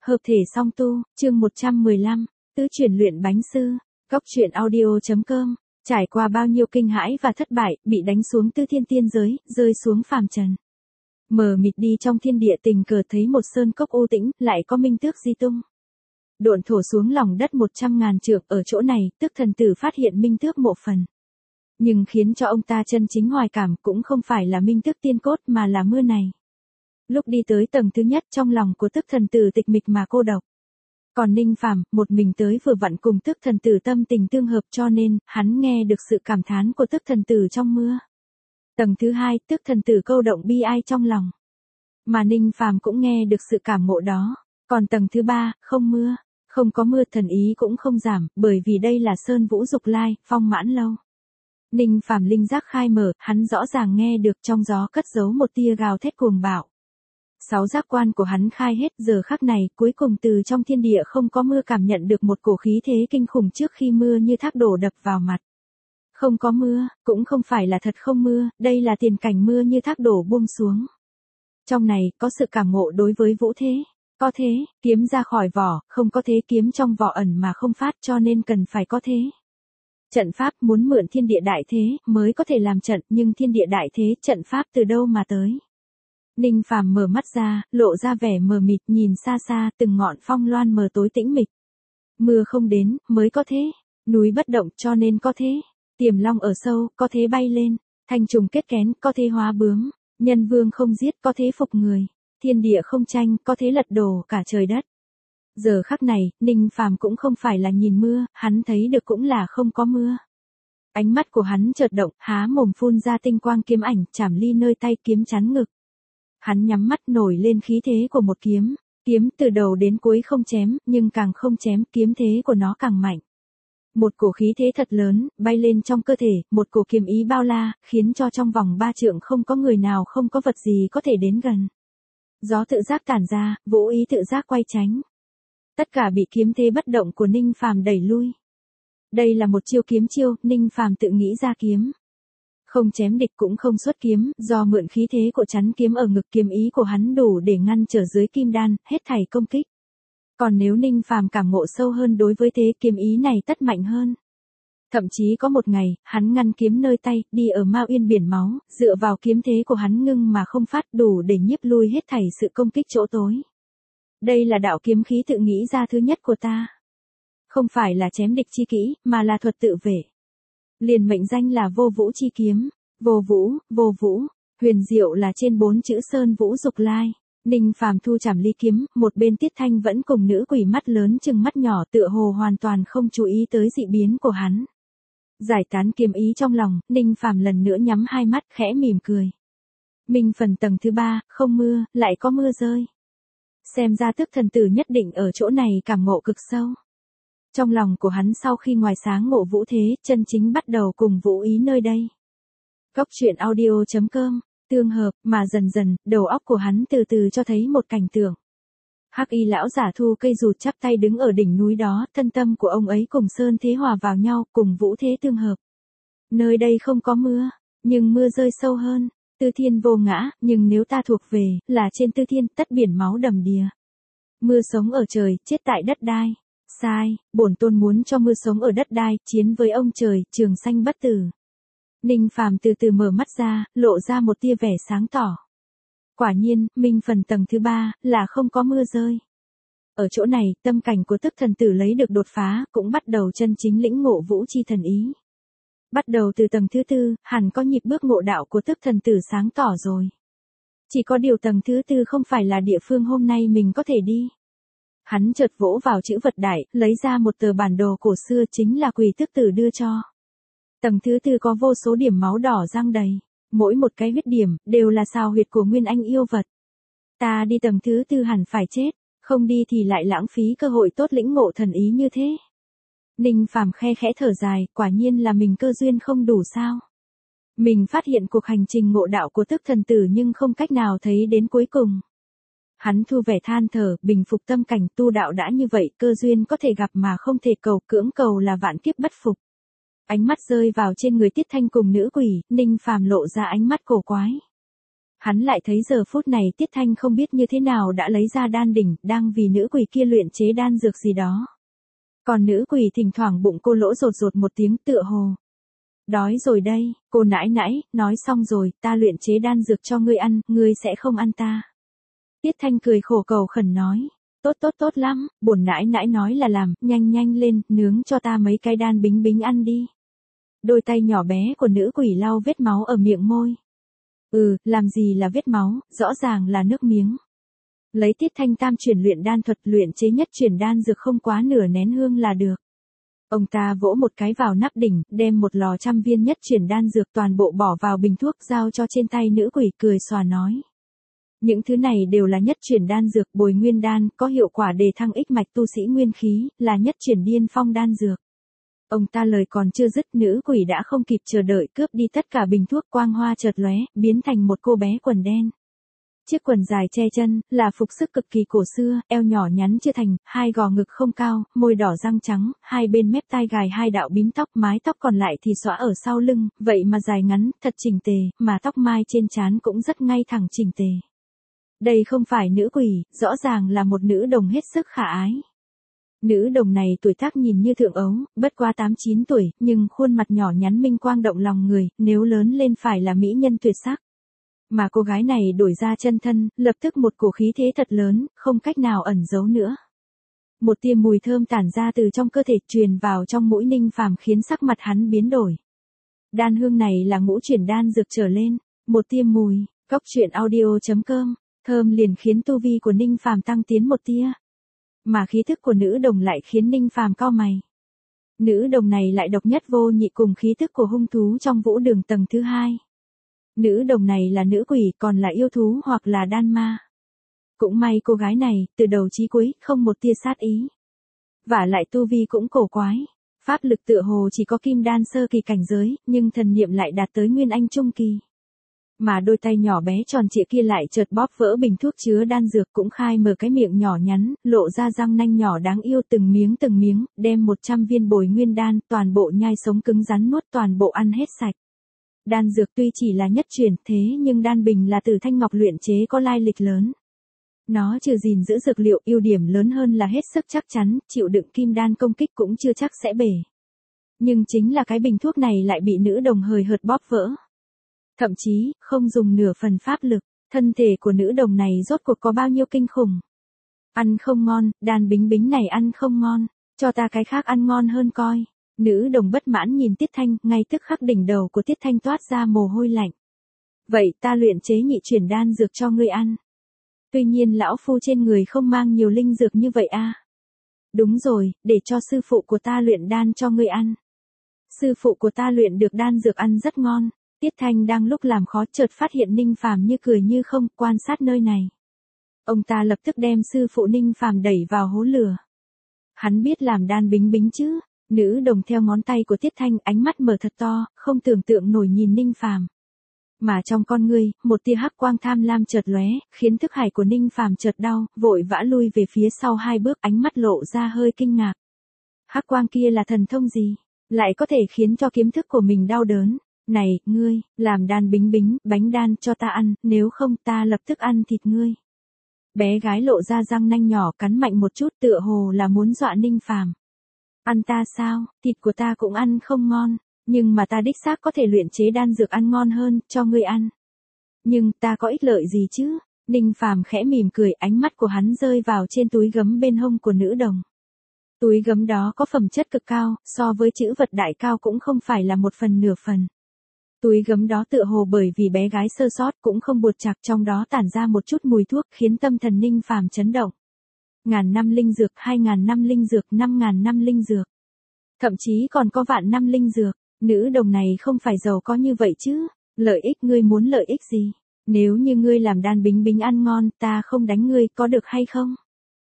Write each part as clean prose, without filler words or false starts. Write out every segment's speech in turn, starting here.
Hợp thể song tu, chương 115, tứ chuyển luyện bánh sư, Cóc truyện audio.com, trải qua bao nhiêu kinh hãi và thất bại, bị đánh xuống tứ thiên tiên giới, rơi xuống phàm trần. Mờ mịt đi trong thiên địa tình cờ thấy một sơn cốc u tĩnh, lại có minh tước di tung. Độn thổ xuống lòng đất 100.000 trượng, ở chỗ này, tức thần tử phát hiện minh tước mộ phần. Nhưng khiến cho ông ta chân chính hoài cảm cũng không phải là minh tước tiên cốt mà là mưa này. Lúc đi tới tầng thứ nhất, trong lòng của tức thần tử tịch mịch mà cô độc. Còn Ninh Phàm, một mình tới vừa vặn cùng tức thần tử tâm tình tương hợp, cho nên, hắn nghe được sự cảm thán của tức thần tử trong mưa. Tầng thứ hai, tức thần tử câu động bi ai trong lòng. Mà Ninh Phàm cũng nghe được sự cảm ngộ đó. Còn tầng thứ ba, không mưa. Không có mưa, thần ý cũng không giảm, bởi vì đây là sơn vũ dục lai, phong mãn lâu. Ninh Phàm linh giác khai mở, hắn rõ ràng nghe được trong gió cất giấu một tia gào thét cuồng bạo. 6 giác quan của hắn khai hết, giờ khắc này, cuối cùng từ trong thiên địa không có mưa cảm nhận được một cổ khí thế kinh khủng trước khi mưa như thác đổ đập vào mặt. Không có mưa, cũng không phải là thật không mưa, đây là tiền cảnh mưa như thác đổ buông xuống. Trong này, có sự cảm ngộ đối với vũ thế. Có thế, kiếm ra khỏi vỏ, không có thế kiếm trong vỏ ẩn mà không phát, cho nên cần phải có thế. Trận pháp muốn mượn thiên địa đại thế, mới có thể làm trận, nhưng thiên địa đại thế, trận pháp từ đâu mà tới. Ninh Phàm mở mắt ra, lộ ra vẻ mờ mịt, nhìn xa xa, từng ngọn phong loan mờ tối tĩnh mịch. Mưa không đến, mới có thế. Núi bất động, cho nên có thế. Tiềm long ở sâu, có thế bay lên. Thanh trùng kết kén, có thế hóa bướm. Nhân vương không giết, có thế phục người. Thiên địa không tranh, có thế lật đổ cả trời đất. Giờ khắc này, Ninh Phàm cũng không phải là nhìn mưa, hắn thấy được cũng là không có mưa. Ánh mắt của hắn chợt động, há mồm phun ra tinh quang kiếm ảnh, chảm ly nơi tay, kiếm chắn ngực. Hắn nhắm mắt, nổi lên khí thế của một kiếm. Kiếm từ đầu đến cuối không chém, nhưng càng không chém, kiếm thế của nó càng mạnh. Một cổ khí thế thật lớn, bay lên trong cơ thể, một cổ kiếm ý bao la, khiến cho trong vòng 3 trượng không có người nào, không có vật gì có thể đến gần. Gió tự giác tản ra, vũ ý tự giác quay tránh. Tất cả bị kiếm thế bất động của Ninh Phàm đẩy lui. Đây là một chiêu kiếm chiêu, Ninh Phàm tự nghĩ ra kiếm. Không chém địch cũng không xuất kiếm, do mượn khí thế của chắn kiếm ở ngực, kiếm ý của hắn đủ để ngăn trở dưới kim đan, hết thảy công kích. Còn nếu Ninh Phàm cảm ngộ sâu hơn đối với thế, kiếm ý này tất mạnh hơn. Thậm chí có một ngày, hắn ngăn kiếm nơi tay, đi ở Mao Yên biển máu, dựa vào kiếm thế của hắn ngưng mà không phát, đủ để nhiếp lui hết thảy sự công kích chỗ tối. Đây là đạo kiếm khí tự nghĩ ra thứ nhất của ta. Không phải là chém địch chi kỹ, mà là thuật tự vệ. Liền mệnh danh là vô vũ chi kiếm. Vô vũ, huyền diệu là trên 4 chữ sơn vũ dục lai. Ninh Phàm thu chảm ly kiếm, một bên Tiết Thanh vẫn cùng nữ quỷ mắt lớn chừng mắt nhỏ, tựa hồ hoàn toàn không chú ý tới dị biến của hắn. Giải tán kiếm ý trong lòng, Ninh Phàm lần nữa nhắm hai mắt, khẽ mỉm cười. Minh phần tầng thứ 3, không mưa, lại có mưa rơi. Xem ra tức thần tử nhất định ở chỗ này cảm ngộ cực sâu. Trong lòng của hắn sau khi ngoài sáng ngộ vũ thế, chân chính bắt đầu cùng vũ ý nơi đây. Cóc truyện audio.com, tương hợp, mà dần dần, đầu óc của hắn từ từ cho thấy một cảnh tượng. Hắc y lão giả thu cây rụt chắp tay đứng ở đỉnh núi đó, thân tâm của ông ấy cùng sơn thế hòa vào nhau, cùng vũ thế tương hợp. Nơi đây không có mưa, nhưng mưa rơi sâu hơn. Tư thiên vô ngã, nhưng nếu ta thuộc về, là trên tư thiên, tất biển máu đầm đìa. Mưa sống ở trời, chết tại đất đai. Sai, bổn tôn muốn cho mưa sống ở đất đai, chiến với ông trời, trường sanh bất tử. Ninh Phàm từ từ mở mắt ra, lộ ra một tia vẻ sáng tỏ. Quả nhiên, minh phần tầng thứ 3, là không có mưa rơi. Ở chỗ này, tâm cảnh của tức thần tử lấy được đột phá, cũng bắt đầu chân chính lĩnh ngộ vũ chi thần ý. Bắt đầu từ tầng thứ 4, hẳn có nhịp bước ngộ đạo của tức thần tử sáng tỏ rồi. Chỉ có điều tầng thứ 4 không phải là địa phương hôm nay mình có thể đi. Hắn chợt vỗ vào chữ vật đại, lấy ra một tờ bản đồ cổ xưa, chính là Quỷ Tức Tử đưa cho. Tầng thứ 4 có vô số điểm máu đỏ răng đầy. Mỗi một cái huyết điểm, đều là sao huyệt của nguyên anh yêu vật. Ta đi tầng thứ 4 hẳn phải chết, không đi thì lại lãng phí cơ hội tốt lĩnh ngộ thần ý như thế. Ninh Phàm khe khẽ thở dài, quả nhiên là mình cơ duyên không đủ sao. Mình phát hiện cuộc hành trình ngộ đạo của tức thần tử nhưng không cách nào thấy đến cuối cùng. Hắn thu vẻ than thở, bình phục tâm cảnh, tu đạo đã như vậy, cơ duyên có thể gặp mà không thể cầu, cưỡng cầu là vạn kiếp bất phục. Ánh mắt rơi vào trên người Tiết Thanh cùng nữ quỷ, Ninh Phàm lộ ra ánh mắt cổ quái. Hắn lại thấy giờ phút này Tiết Thanh không biết như thế nào đã lấy ra đan đỉnh, đang vì nữ quỷ kia luyện chế đan dược gì đó. Còn nữ quỷ thỉnh thoảng bụng cô lỗ rột rột một tiếng tựa hồ. Đói rồi đây, cô nãi nãi, nói xong rồi, ta luyện chế đan dược cho ngươi ăn, ngươi sẽ không ăn ta. Tiết Thanh cười khổ cầu khẩn nói. Tốt lắm, bổn nãi nãi nói là làm, nhanh lên, nướng cho ta mấy cái đan bính bính ăn đi. Đôi tay nhỏ bé của nữ quỷ lau vết máu ở miệng môi. Làm gì là vết máu, rõ ràng là nước miếng. Lấy Tiết Thanh tam chuyển luyện đan thuật luyện chế nhất chuyển đan dược không quá nửa nén hương là được. Ông ta vỗ một cái vào nắp đỉnh, đem một lò 100 viên nhất chuyển đan dược toàn bộ bỏ vào bình thuốc giao cho trên tay nữ quỷ cười xòa nói. Những thứ này đều là nhất chuyển đan dược bồi nguyên đan, có hiệu quả đề thăng ích mạch tu sĩ nguyên khí, là nhất chuyển điên phong đan dược. Ông ta lời còn chưa dứt nữ quỷ đã không kịp chờ đợi cướp đi tất cả bình thuốc quang hoa chợt lóe, biến thành một cô bé quần đen. Chiếc quần dài che chân, là phục sức cực kỳ cổ xưa, eo nhỏ nhắn chưa thành, hai gò ngực không cao, môi đỏ răng trắng, hai bên mép tai gài hai đạo bím tóc, mái tóc còn lại thì xõa ở sau lưng, vậy mà dài ngắn, thật chỉnh tề, mà tóc mai trên trán cũng rất ngay thẳng chỉnh tề. Đây không phải nữ quỷ, rõ ràng là một nữ đồng hết sức khả ái. Nữ đồng này tuổi tác nhìn như thượng ấu, bất quá 8-9 tuổi, nhưng khuôn mặt nhỏ nhắn minh quang động lòng người, nếu lớn lên phải là mỹ nhân tuyệt sắc. Mà cô gái này đổi ra chân thân, lập tức một cổ khí thế thật lớn, không cách nào ẩn giấu nữa. Một tia mùi thơm tản ra từ trong cơ thể truyền vào trong mũi Ninh Phàm khiến sắc mặt hắn biến đổi. Đan hương này là ngũ chuyển đan dược trở lên, một tia mùi, coctruyện.audio.com, thơm liền khiến tu vi của Ninh Phàm tăng tiến một tia. Mà khí thức của nữ đồng lại khiến Ninh Phàm cau mày. Nữ đồng này lại độc nhất vô nhị cùng khí thức của hung thú trong vũ đường tầng thứ 2. Nữ đồng này là nữ quỷ còn là yêu thú hoặc là đan ma. Cũng may cô gái này, từ đầu chí cuối, không một tia sát ý. Vả lại tu vi cũng cổ quái. Pháp lực tựa hồ chỉ có kim đan sơ kỳ cảnh giới, nhưng thần niệm lại đạt tới nguyên anh trung kỳ. Mà đôi tay nhỏ bé tròn trịa kia lại chợt bóp vỡ bình thuốc chứa đan dược cũng khai mở cái miệng nhỏ nhắn, lộ ra răng nanh nhỏ đáng yêu từng miếng, đem 100 viên bồi nguyên đan, toàn bộ nhai sống cứng rắn nuốt toàn bộ ăn hết sạch. Đan dược tuy chỉ là nhất chuyển thế nhưng đan bình là từ thanh ngọc luyện chế có lai lịch lớn. Nó trừ gìn giữ dược liệu ưu điểm lớn hơn là hết sức chắc chắn, chịu đựng kim đan công kích cũng chưa chắc sẽ bể. Nhưng chính là cái bình thuốc này lại bị nữ đồng hời hợt bóp vỡ. Thậm chí, không dùng nửa phần pháp lực, thân thể của nữ đồng này rốt cuộc có bao nhiêu kinh khủng. Ăn không ngon, đan bính bính này ăn không ngon, cho ta cái khác ăn ngon hơn coi. Nữ đồng bất mãn nhìn Tiết Thanh, ngay tức khắc đỉnh đầu của Tiết Thanh toát ra mồ hôi lạnh. Vậy ta luyện chế nhị chuyển đan dược cho ngươi ăn. Tuy nhiên lão phu trên người không mang nhiều linh dược như vậy a. Đúng rồi, để cho sư phụ của ta luyện đan cho ngươi ăn. Sư phụ của ta luyện được đan dược ăn rất ngon. Tiết Thanh đang lúc làm khó chợt phát hiện Ninh Phàm như cười như không quan sát nơi này. Ông ta lập tức đem sư phụ Ninh Phàm đẩy vào hố lửa. Hắn biết làm đan bính bính chứ. Nữ đồng theo ngón tay của Tiết Thanh ánh mắt mở thật to, không tưởng tượng nổi nhìn Ninh Phàm. Mà trong con ngươi, một tia hắc quang tham lam chợt lóe, khiến thức hải của Ninh Phàm chợt đau, vội vã lui về phía sau 2 bước, ánh mắt lộ ra hơi kinh ngạc. Hắc quang kia là thần thông gì? Lại có thể khiến cho kiếm thức của mình đau đớn. Này, ngươi, làm đan bính bính, bánh đan cho ta ăn, nếu không ta lập tức ăn thịt ngươi. Bé gái lộ ra răng nanh nhỏ cắn mạnh một chút tựa hồ là muốn dọa Ninh Phàm. Ăn ta sao, thịt của ta cũng ăn không ngon, nhưng mà ta đích xác có thể luyện chế đan dược ăn ngon hơn, cho ngươi ăn. Nhưng ta có ích lợi gì chứ? Ninh Phàm khẽ mỉm cười, ánh mắt của hắn rơi vào trên túi gấm bên hông của nữ đồng. Túi gấm đó có phẩm chất cực cao, so với chữ vật đại cao cũng không phải là 1/10. Túi gấm đó tựa hồ bởi vì bé gái sơ sót cũng không buột chặt, trong đó tản ra một chút mùi thuốc khiến tâm thần Ninh Phàm chấn động. 1000 năm linh dược, 2000 năm linh dược, 5000 năm linh dược. Thậm chí còn có vạn năm linh dược. Nữ đồng này không phải giàu có như vậy chứ. Lợi ích ngươi muốn lợi ích gì? Nếu như ngươi làm đan bính bính ăn ngon, ta không đánh ngươi, có được hay không?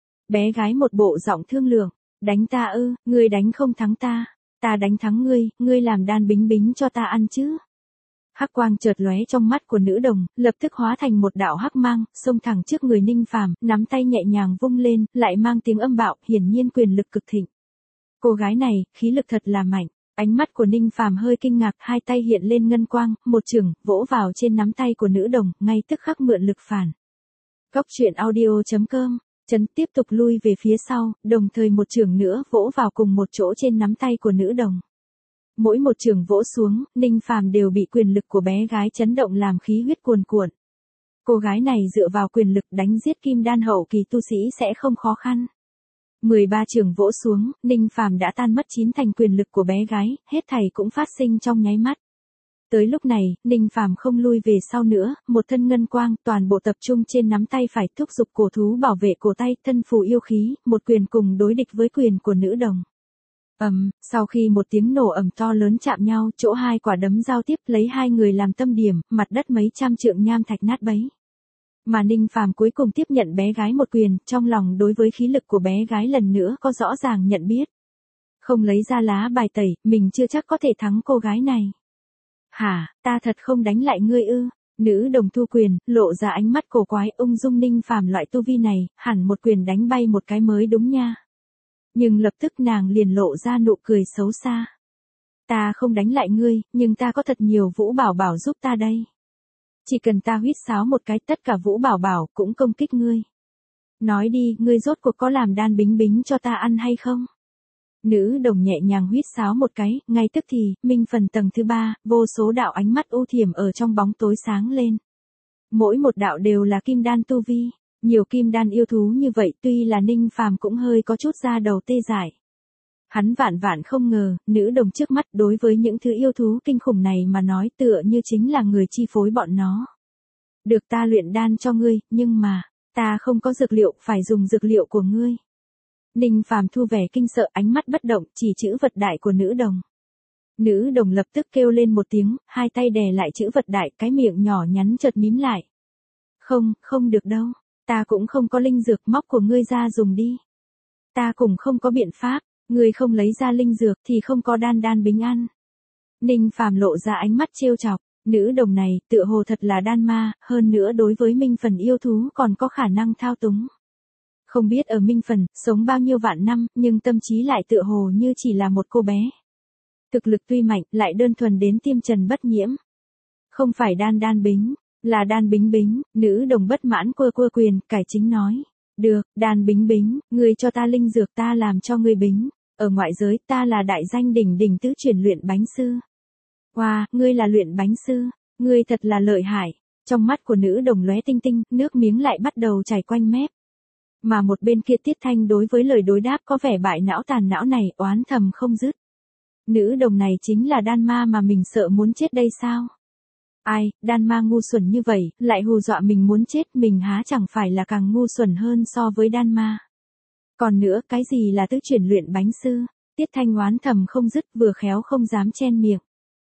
Bé gái một bộ giọng thương lượng. Đánh ta ư, ngươi đánh không thắng ta. Ta đánh thắng ngươi, ngươi làm đan bính bính cho ta ăn chứ. Hắc quang chợt lóe trong mắt của nữ đồng, lập tức hóa thành một đạo hắc mang, xông thẳng trước người Ninh Phàm, nắm tay nhẹ nhàng vung lên, lại mang tiếng âm bạo, hiển nhiên quyền lực cực thịnh. Cô gái này, khí lực thật là mạnh. Ánh mắt của Ninh Phàm hơi kinh ngạc, hai tay hiện lên ngân quang, một chưởng vỗ vào trên nắm tay của nữ đồng, ngay tức khắc mượn lực phản. Góc truyện audio.com, Trấn tiếp tục lui về phía sau, đồng thời một chưởng nữa vỗ vào cùng một chỗ trên nắm tay của nữ đồng. Mỗi một chưởng vỗ xuống, Ninh Phàm đều bị quyền lực của bé gái chấn động làm khí huyết cuồn cuộn. Cô gái này dựa vào quyền lực đánh giết kim đan hậu kỳ tu sĩ sẽ không khó khăn. 13 chưởng vỗ xuống, Ninh Phàm đã tan mất 9 thành quyền lực của bé gái, hết thảy cũng phát sinh trong nháy mắt. Tới lúc này, Ninh Phàm không lui về sau nữa, một thân ngân quang toàn bộ tập trung trên nắm tay phải, thúc giục cổ thú bảo vệ cổ tay, thân phù yêu khí, một quyền cùng đối địch với quyền của nữ đồng. Sau khi một tiếng nổ ầm to lớn chạm nhau, chỗ hai quả đấm giao tiếp lấy hai người làm tâm điểm, mặt đất mấy trăm trượng nham thạch nát bấy. Mà Ninh Phàm cuối cùng tiếp nhận bé gái một quyền, trong lòng đối với khí lực của bé gái lần nữa có rõ ràng nhận biết. Không lấy ra lá bài tẩy, mình chưa chắc có thể thắng cô gái này. Hả, ta thật không đánh lại ngươi ư? Nữ đồng thu quyền, lộ ra ánh mắt cổ quái, ung dung. Ninh Phàm loại tu vi này, hẳn một quyền đánh bay một cái mới đúng nha. Nhưng lập tức nàng liền lộ ra nụ cười xấu xa. Ta không đánh lại ngươi, nhưng ta có thật nhiều Vũ Bảo Bảo giúp ta đây. Chỉ cần ta huýt sáo một cái, tất cả Vũ Bảo Bảo cũng công kích ngươi. Nói đi, ngươi rốt cuộc có làm đan bính bính cho ta ăn hay không? Nữ đồng nhẹ nhàng huýt sáo một cái, ngay tức thì, minh phần tầng thứ 3, vô số đạo ánh mắt u thiểm ở trong bóng tối sáng lên. Mỗi một đạo đều là kim đan tu vi, nhiều kim đan yêu thú như vậy, tuy là Ninh Phàm cũng hơi có chút da đầu tê dại. Hắn vạn vạn không ngờ, nữ đồng trước mắt đối với những thứ yêu thú kinh khủng này mà nói tựa như chính là người chi phối bọn nó. Được, ta luyện đan cho ngươi, nhưng mà, ta không có dược liệu, phải dùng dược liệu của ngươi. Ninh Phàm thu vẻ kinh sợ, ánh mắt bất động, chỉ chữ vật đại của nữ đồng. Nữ đồng lập tức kêu lên một tiếng, hai tay đè lại chữ vật đại, cái miệng nhỏ nhắn chợt mím lại. Không được đâu, ta cũng không có linh dược, móc của ngươi ra dùng đi. Ta cũng không có biện pháp, ngươi không lấy ra linh dược thì không có đan bính ăn. Ninh Phàm lộ ra ánh mắt trêu chọc, nữ đồng này tựa hồ thật là đan ma, hơn nữa đối với minh phần yêu thú còn có khả năng thao túng. Không biết ở minh phần, sống bao nhiêu vạn năm, nhưng tâm trí lại tựa hồ như chỉ là một cô bé. Thực lực tuy mạnh, lại đơn thuần đến tiêm trần bất nhiễm. Không phải đan bính, là đan bính bính. Nữ đồng bất mãn quơ quyền, cải chính nói. Được, đan bính bính, ngươi cho ta linh dược ta làm cho ngươi bính. Ở ngoại giới ta là đại danh đỉnh tứ truyền luyện bánh sư. Wow, ngươi là luyện bánh sư, ngươi thật là lợi hại. Trong mắt của nữ đồng lóe tinh tinh, nước miếng lại bắt đầu chảy quanh mép. Mà một bên kia Tiết Thanh đối với lời đối đáp có vẻ bại não tàn não này oán thầm không dứt. Nữ đồng này chính là đan ma mà mình sợ muốn chết đây sao? Ai, đan ma ngu xuẩn như vậy, lại hù dọa mình muốn chết, mình há chẳng phải là càng ngu xuẩn hơn so với đan ma. Còn nữa, cái gì là tứ chuyển luyện bánh sư? Tiết Thanh oán thầm không dứt, vừa khéo không dám chen miệng.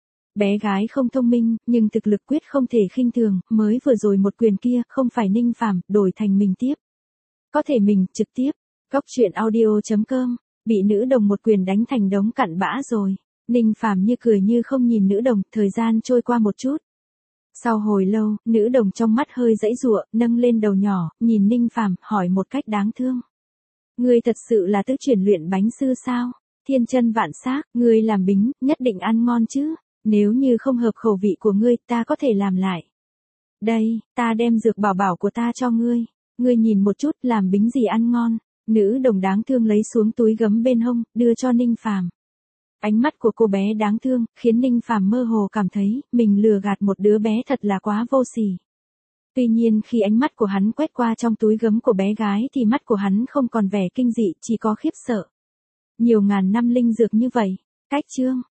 Bé gái không thông minh, nhưng thực lực quyết không thể khinh thường, mới vừa rồi một quyền kia, không phải Ninh Phàm, đổi thành mình tiếp. Có thể mình, trực tiếp. Góc truyện audio.com, bị nữ đồng một quyền đánh thành đống cặn bã rồi. Ninh Phàm như cười như không nhìn nữ đồng, thời gian trôi qua một chút. Sau hồi lâu, nữ đồng trong mắt hơi giãy giụa, nâng lên đầu nhỏ, nhìn Ninh Phàm, hỏi một cách đáng thương. Ngươi thật sự là tứ chuyển luyện bánh sư sao? Thiên chân vạn xác, ngươi làm bính, nhất định ăn ngon chứ? Nếu như không hợp khẩu vị của ngươi, ta có thể làm lại. Đây, ta đem dược bảo bảo của ta cho ngươi. Ngươi nhìn một chút, làm bính gì ăn ngon. Nữ đồng đáng thương lấy xuống túi gấm bên hông, đưa cho Ninh Phàm. Ánh mắt của cô bé đáng thương, khiến Ninh Phàm mơ hồ cảm thấy, mình lừa gạt một đứa bé thật là quá vô sỉ. Tuy nhiên khi ánh mắt của hắn quét qua trong túi gấm của bé gái thì mắt của hắn không còn vẻ kinh dị, chỉ có khiếp sợ. Nhiều ngàn năm linh dược như vậy. Cách chương.